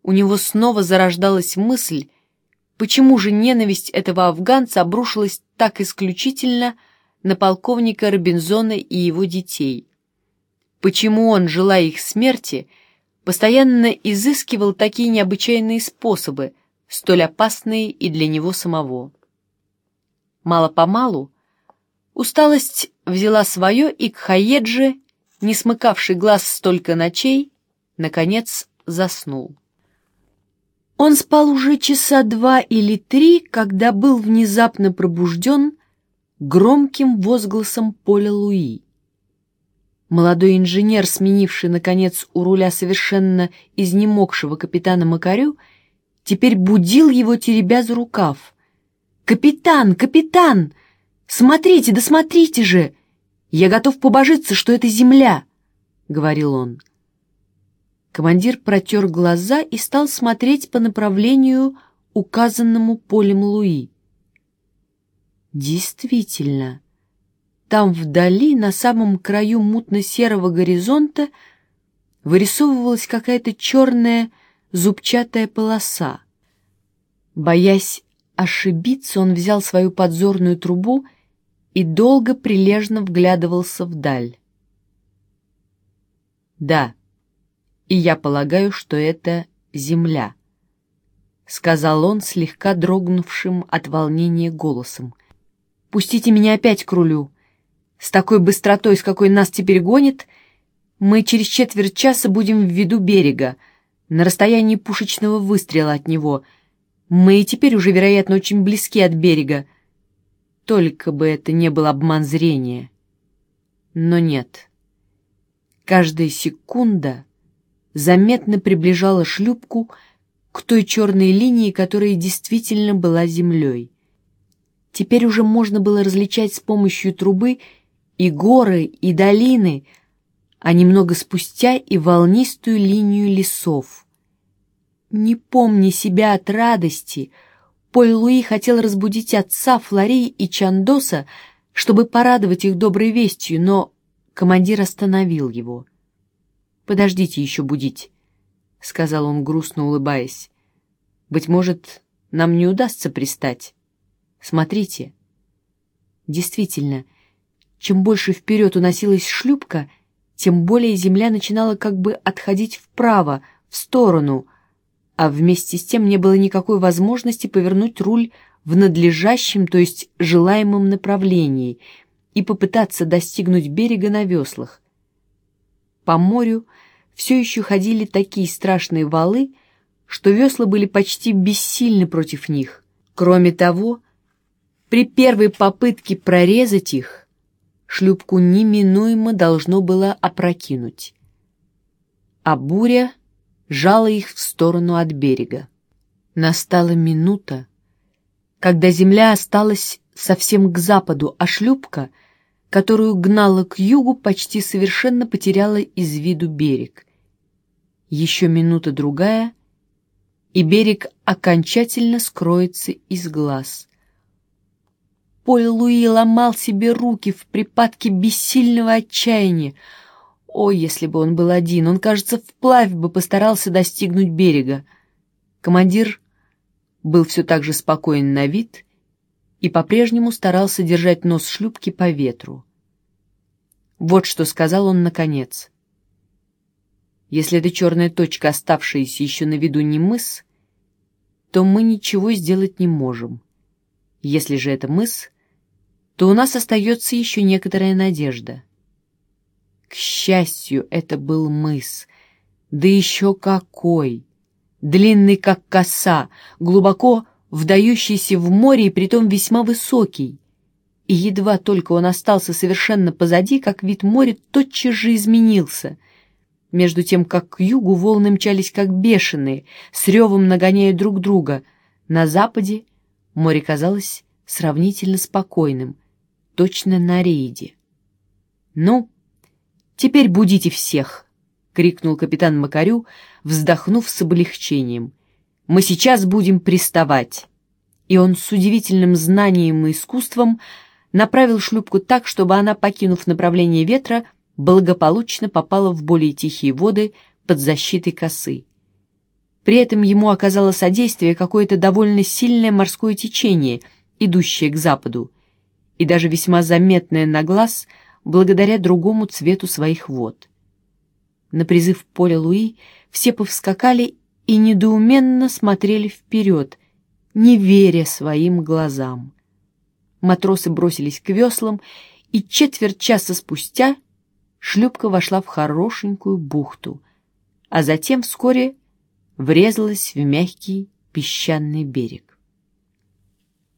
у него снова зарождалась мысль, почему же ненависть этого афганца обрушилась так исключительно на полковника Робинзона и его детей. Почему он, желая их смерти, постоянно изыскивал такие необычайные способы, столь опасные и для него самого. Мало-помалу усталость взяла свое, и Кхаеджи, не смыкавший глаз столько ночей, наконец заснул. Он спал уже часа 2 или 3, когда был внезапно пробужден громким возгласом Поля Луи. Молодой инженер, сменивший, наконец, у руля совершенно изнемогшего капитана Макарю, теперь будил его, теребя за рукав. «Капитан! Капитан! Смотрите, да смотрите же! Я готов побожиться, что это земля!» — говорил он. Командир протер глаза и стал смотреть по направлению, указанному Полем Луи. Действительно, там вдали, на самом краю мутно-серого горизонта, вырисовывалась какая-то черная зубчатая полоса. Боясь ошибиться, он взял свою подзорную трубу и долго прилежно вглядывался вдаль. «Да, и я полагаю, что это земля», — сказал он слегка дрогнувшим от волнения голосом. «Пустите меня опять к рулю. С такой быстротой, с какой нас теперь гонит, мы через четверть часа будем в виду берега, на расстоянии пушечного выстрела от него. Мы и теперь уже, вероятно, очень близки от берега. Только бы это не был обман зрения. Но нет. Каждая секунда заметно приближала шлюпку к той черной линии, которая действительно была землей. Теперь уже можно было различать с помощью трубы и горы, и долины, а немного спустя и волнистую линию лесов. Не помня себя от радости, Поль Луи хотел разбудить отца, Флории и Чандоса, чтобы порадовать их доброй вестью, но командир остановил его. «Подождите еще будить», — сказал он, грустно улыбаясь. «Быть может, нам не удастся пристать. Смотрите». Действительно, чем больше вперед уносилась шлюпка, тем более земля начинала как бы отходить вправо, в сторону, а вместе с тем не было никакой возможности повернуть руль в надлежащем, то есть желаемом направлении и попытаться достигнуть берега на веслах. По морю все еще ходили такие страшные валы, что весла были почти бессильны против них. Кроме того, при первой попытке прорезать их, шлюпку неминуемо должно было опрокинуть, а буря жала их в сторону от берега. Настала минута, когда земля осталась совсем к западу, а шлюпка, которую гнала к югу, почти совершенно потеряла из виду берег. Еще минута-другая, и берег окончательно скроется из глаз. Поль Луи ломал себе руки в припадке бессильного отчаяния. О, если бы он был один, он, кажется, вплавь бы постарался достигнуть берега. Командир был все так же спокоен на вид и по-прежнему старался держать нос шлюпки по ветру. Вот что сказал он наконец. «Если эта черная точка, оставшаяся еще на виду, не мыс, то мы ничего сделать не можем. Если же это мыс, то у нас остается еще некоторая надежда». К счастью, это был мыс, да еще какой! Длинный, как коса, глубоко вдающийся в море и притом весьма высокий. И едва только он остался совершенно позади, как вид моря тотчас же изменился. Между тем, как к югу волны мчались как бешеные, с ревом нагоняя друг друга. На западе море казалось сравнительно спокойным, точно на рейде. «Ну, теперь будите всех!» — крикнул капитан Макарю, вздохнув с облегчением. «Мы сейчас будем приставать!» И он с удивительным знанием и искусством направил шлюпку так, чтобы она, покинув направление ветра, благополучно попала в более тихие воды под защитой косы. При этом ему оказало содействие какое-то довольно сильное морское течение, идущее к западу, и даже весьма заметное на глаз благодаря другому цвету своих вод. На призыв Поля Луи все повскакали и недоуменно смотрели вперед, не веря своим глазам. Матросы бросились к веслам, и четверть часа спустя шлюпка вошла в хорошенькую бухту, а затем вскоре врезалась в мягкий песчаный берег.